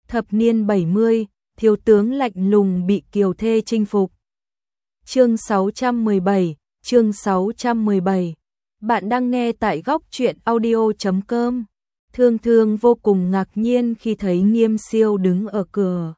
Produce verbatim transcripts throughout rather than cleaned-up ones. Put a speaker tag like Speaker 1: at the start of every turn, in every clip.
Speaker 1: Thập niên bảy mươi, thiếu tướng lạnh lùng bị kiều thê chinh phục. Chương sáu trăm mười bảy, chương sáu trăm mười bảy. Bạn đang nghe tại góc truyện audio chấm com. Thương Thương vô cùng ngạc nhiên khi thấy Nghiêm Siêu đứng ở cửa.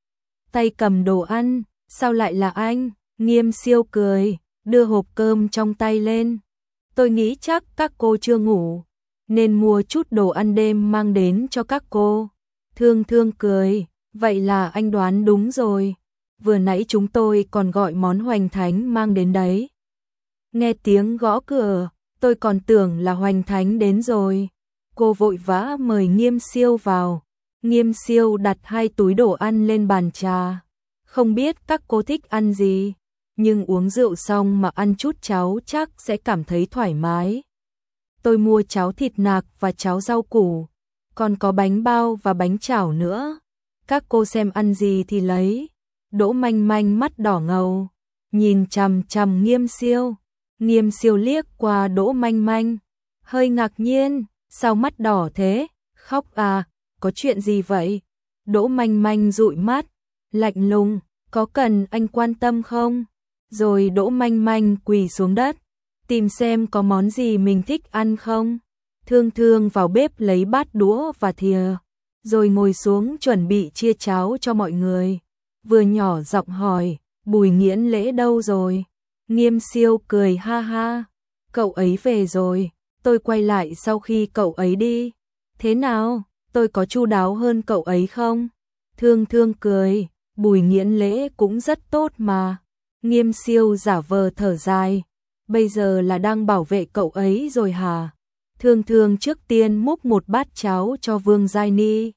Speaker 1: Tay cầm đồ ăn, sao lại là anh? Nghiêm Siêu cười, đưa hộp cơm trong tay lên. Tôi nghĩ chắc các cô chưa ngủ, nên mua chút đồ ăn đêm mang đến cho các cô. Thương Thương cười, vậy là anh đoán đúng rồi. Vừa nãy chúng tôi còn gọi món hoành thánh mang đến đấy. Nghe tiếng gõ cửa, tôi còn tưởng là hoành thánh đến rồi. Cô vội vã mời Nghiêm Siêu vào. Nghiêm Siêu đặt hai túi đồ ăn lên bàn trà. Không biết các cô thích ăn gì, nhưng uống rượu xong mà ăn chút cháo chắc sẽ cảm thấy thoải mái. Tôi mua cháo thịt nạc và cháo rau củ, còn có bánh bao và bánh chảo nữa. Các cô xem ăn gì thì lấy. Đỗ Manh Manh mắt đỏ ngầu, nhìn chằm chằm Nghiêm Siêu. Nghiêm Siêu liếc qua Đỗ Manh Manh, hơi ngạc nhiên, sao mắt đỏ thế? Khóc à, có chuyện gì vậy? Đỗ Manh Manh dụi mắt, lạnh lùng, có cần anh quan tâm không? Rồi Đỗ Manh Manh quỳ xuống đất, tìm xem có món gì mình thích ăn không. Thương Thương vào bếp lấy bát đũa và thìa, rồi ngồi xuống chuẩn bị chia cháo cho mọi người. Vừa nhỏ giọng hỏi, Bùi Nghiễn Lễ đâu rồi? Nghiêm Siêu cười ha ha, cậu ấy về rồi, tôi quay lại sau khi cậu ấy đi. Thế nào, tôi có chu đáo hơn cậu ấy không? Thương Thương cười, Bùi Nghiễn Lễ cũng rất tốt mà. Nghiêm Siêu giả vờ thở dài, bây giờ là đang bảo vệ cậu ấy rồi hả? Thương Thương trước tiên múc một bát cháo cho Vương Giai Ni.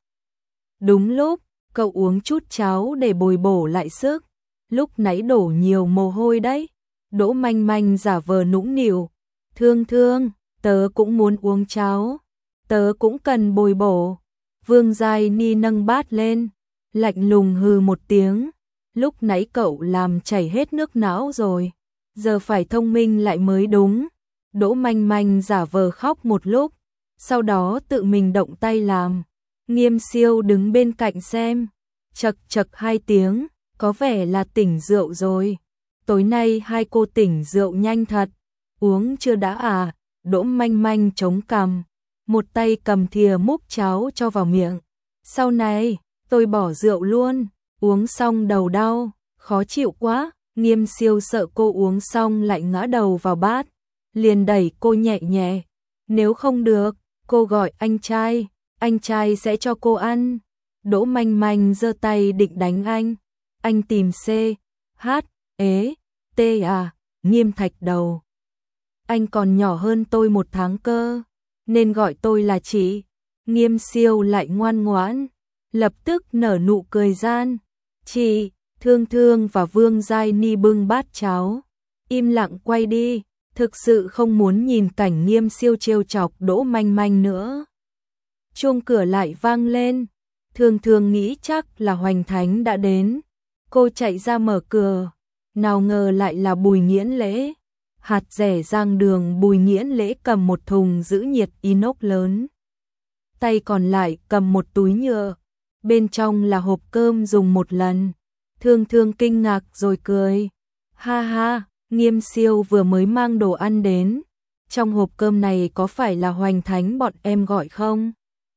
Speaker 1: Đúng lúc, cậu uống chút cháo để bồi bổ lại sức, lúc nãy đổ nhiều mồ hôi đấy. Đỗ Manh Manh giả vờ nũng nịu, Thương Thương, tớ cũng muốn uống cháo, tớ cũng cần bồi bổ. Vương Giai Ni nâng bát lên, lạnh lùng hừ một tiếng, lúc nãy cậu làm chảy hết nước não rồi, giờ phải thông minh lại mới đúng. Đỗ Manh Manh giả vờ khóc một lúc, sau đó tự mình động tay làm. Nghiêm Siêu đứng bên cạnh xem, chật chật hai tiếng, có vẻ là tỉnh rượu rồi. Tối nay hai cô tỉnh rượu nhanh thật, uống chưa đã à? Đỗ Manh Manh chống cằm, một tay cầm thìa múc cháo cho vào miệng. Sau này, tôi bỏ rượu luôn, uống xong đầu đau, khó chịu quá. Nghiêm Siêu sợ cô uống xong lại ngã đầu vào bát, liền đẩy cô nhẹ nhẹ. Nếu không được, cô gọi anh trai, anh trai sẽ cho cô ăn. Đỗ Manh Manh giơ tay định đánh anh. Anh tìm C, H, ế, T à, Nghiêm Thạch Đầu. Anh còn nhỏ hơn tôi một tháng cơ, nên gọi tôi là chị. Nghiêm Siêu lại ngoan ngoãn, lập tức nở nụ cười gian. Chị, Thương Thương và Vương Giai Ni bưng bát cháo, im lặng quay đi, thực sự không muốn nhìn cảnh Nghiêm Siêu trêu chọc Đỗ Manh Manh nữa. Chuông cửa lại vang lên, Thương Thương nghĩ chắc là Hoành Thánh đã đến. Cô chạy ra mở cửa, nào ngờ lại là Bùi Nghiễn Lễ. Hạt rẻ rang đường Bùi Nghiễn Lễ cầm một thùng giữ nhiệt inox lớn, tay còn lại cầm một túi nhựa, bên trong là hộp cơm dùng một lần. Thương Thương kinh ngạc rồi cười, ha ha, Nghiêm Siêu vừa mới mang đồ ăn đến, trong hộp cơm này có phải là Hoành Thánh bọn em gọi không?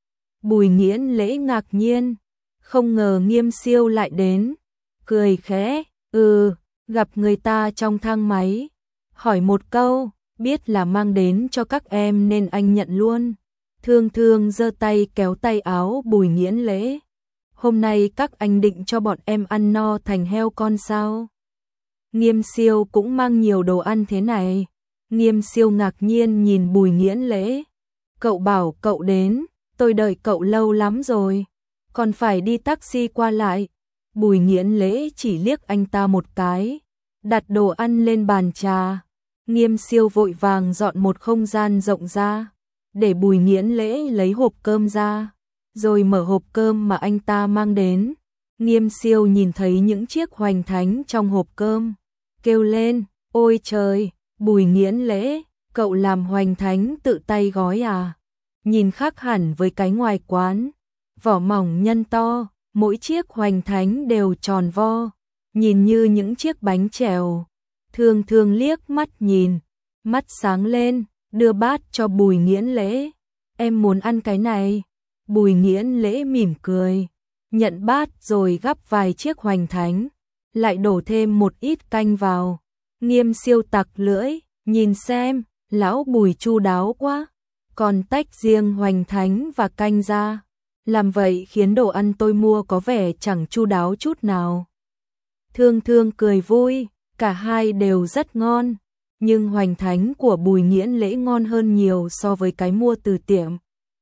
Speaker 1: Bùi Nghiễn Lễ ngạc nhiên, không ngờ Nghiêm Siêu lại đến, cười khẽ, ừ, gặp người ta trong thang máy, hỏi một câu, biết là mang đến cho các em nên anh nhận luôn. Thương Thương giơ tay kéo tay áo Bùi Nghiễn Lễ, hôm nay các anh định cho bọn em ăn no thành heo con sao? Nghiêm Siêu cũng mang nhiều đồ ăn thế này. Nghiêm Siêu ngạc nhiên nhìn Bùi Nghiễn Lễ, cậu bảo cậu đến, tôi đợi cậu lâu lắm rồi, còn phải đi taxi qua lại. Bùi Nghiễn Lễ chỉ liếc anh ta một cái, đặt đồ ăn lên bàn trà. Nghiêm Siêu vội vàng dọn một không gian rộng ra, để Bùi Nghiễn Lễ lấy hộp cơm ra, rồi mở hộp cơm mà anh ta mang đến. Nghiêm Siêu nhìn thấy những chiếc hoành thánh trong hộp cơm, kêu lên, ôi trời, Bùi Nghiễn Lễ, cậu làm hoành thánh tự tay gói à? Nhìn khác hẳn với cái ngoài quán, vỏ mỏng nhân to, mỗi chiếc hoành thánh đều tròn vo, nhìn như những chiếc bánh chèo. Thương Thương liếc mắt nhìn, mắt sáng lên, đưa bát cho Bùi Nghiễn Lễ. Em muốn ăn cái này. Bùi Nghiễn Lễ mỉm cười, nhận bát rồi gắp vài chiếc hoành thánh, lại đổ thêm một ít canh vào. Nghiêm Siêu tặc lưỡi, nhìn xem, lão Bùi chu đáo quá, còn tách riêng hoành thánh và canh ra. Làm vậy khiến đồ ăn tôi mua có vẻ chẳng chu đáo chút nào. Thương Thương cười vui, cả hai đều rất ngon, nhưng hoành thánh của Bùi Nghiễn Lễ ngon hơn nhiều so với cái mua từ tiệm.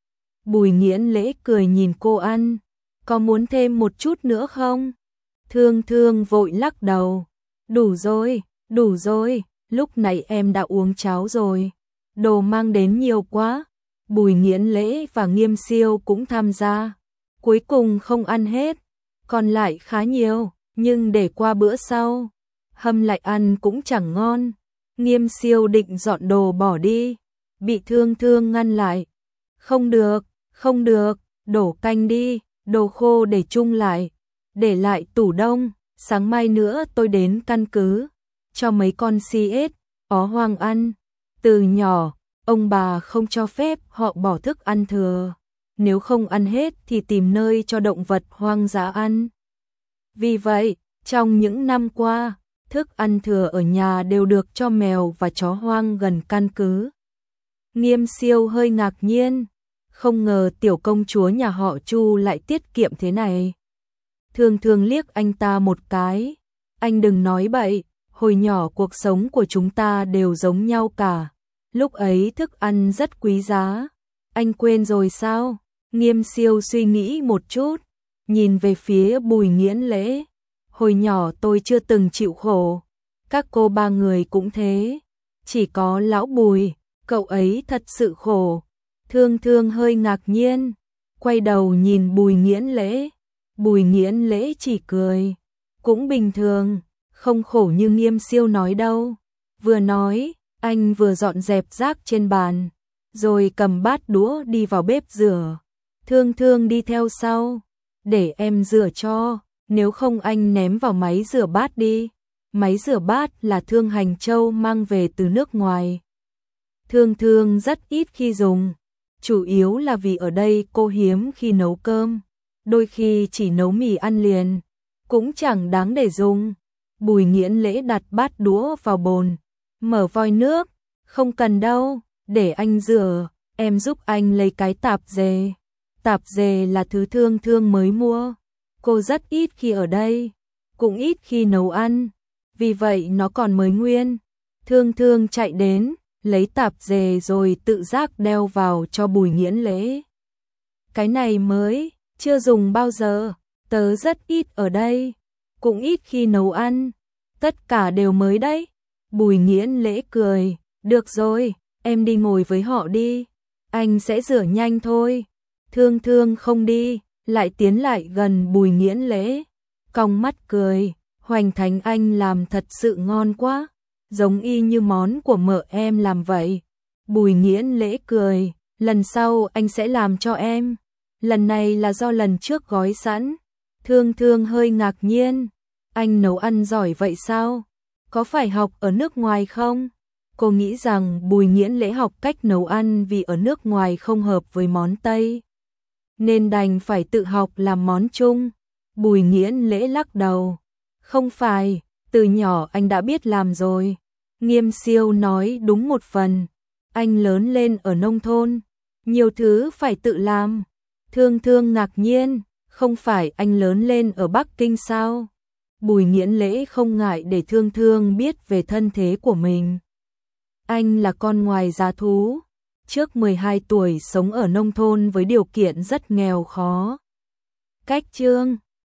Speaker 1: Bùi Nghiễn Lễ cười nhìn cô ăn, có muốn thêm một chút nữa không? Thương Thương vội lắc đầu, đủ rồi, đủ rồi, lúc nãy em đã uống cháo rồi, đồ mang đến nhiều quá. Bùi Nghiễn Lễ và Nghiêm Siêu cũng tham gia, cuối cùng không ăn hết, còn lại khá nhiều, nhưng để qua bữa sau, hâm lại ăn cũng chẳng ngon. Nghiêm Siêu định dọn đồ bỏ đi, bị Thương Thương ngăn lại. Không được, không được, đổ canh đi, đồ khô để chung lại, để lại tủ đông, sáng mai nữa tôi đến căn cứ, cho mấy con si ếch, ó hoang ăn. Từ nhỏ, ông bà không cho phép họ bỏ thức ăn thừa, nếu không ăn hết thì tìm nơi cho động vật hoang dã ăn. Vì vậy, trong những năm qua, thức ăn thừa ở nhà đều được cho mèo và chó hoang gần căn cứ. Nghiêm Siêu hơi ngạc nhiên, không ngờ tiểu công chúa nhà họ Chu lại tiết kiệm thế này. Thương Thương liếc anh ta một cái, anh đừng nói bậy, hồi nhỏ cuộc sống của chúng ta đều giống nhau cả. Lúc ấy thức ăn rất quý giá, anh quên rồi sao? Nghiêm Siêu suy nghĩ một chút, nhìn về phía Bùi Nghiễn Lễ. Hồi nhỏ tôi chưa từng chịu khổ, các cô ba người cũng thế, chỉ có lão Bùi, cậu ấy thật sự khổ. Thương Thương hơi ngạc nhiên, quay đầu nhìn Bùi Nghiễn Lễ. Bùi Nghiễn Lễ chỉ cười, cũng bình thường, không khổ như Nghiêm Siêu nói đâu. Vừa nói, anh vừa dọn dẹp rác trên bàn, rồi cầm bát đũa đi vào bếp rửa. Thương Thương đi theo sau, để em rửa cho, nếu không anh ném vào máy rửa bát đi. Máy rửa bát là Thương Hành Châu mang về từ nước ngoài. Thương Thương rất ít khi dùng, chủ yếu là vì ở đây cô hiếm khi nấu cơm, đôi khi chỉ nấu mì ăn liền, cũng chẳng đáng để dùng. Bùi Nghiễn Lễ đặt bát đũa vào bồn, mở vòi nước, không cần đâu, để anh rửa, em giúp anh lấy cái tạp dề. Tạp dề là thứ Thương Thương mới mua, cô rất ít khi ở đây, cũng ít khi nấu ăn, vì vậy nó còn mới nguyên. Thương Thương chạy đến, lấy tạp dề rồi tự giác đeo vào cho Bùi Nghiễn Lễ. Cái này mới, chưa dùng bao giờ, tớ rất ít ở đây, cũng ít khi nấu ăn, tất cả đều mới đấy. Bùi Nghiễn Lễ cười, được rồi, em đi ngồi với họ đi, anh sẽ rửa nhanh thôi. Thương Thương không đi, lại tiến lại gần Bùi Nghiễn Lễ, cong mắt cười, hoành thánh anh làm thật sự ngon quá, giống y như món của mợ em làm vậy. Bùi Nghiễn Lễ cười, lần sau anh sẽ làm cho em, lần này là do lần trước gói sẵn. Thương Thương hơi ngạc nhiên, anh nấu ăn giỏi vậy sao? Có phải học ở nước ngoài không? Cô nghĩ rằng Bùi Nghiễn Lễ học cách nấu ăn vì ở nước ngoài không hợp với món Tây, nên đành phải tự học làm món Trung. Bùi Nghiễn Lễ lắc đầu, không phải, từ nhỏ anh đã biết làm rồi. Nghiêm Siêu nói đúng một phần, anh lớn lên ở nông thôn, nhiều thứ phải tự làm. Thương Thương ngạc nhiên, không phải anh lớn lên ở Bắc Kinh sao? Bùi Nghiễn Lễ không ngại để Thương Thương biết về thân thế của mình. Anh là con ngoài giá thú, trước mười hai tuổi sống ở nông thôn với điều kiện rất nghèo khó. Cách chương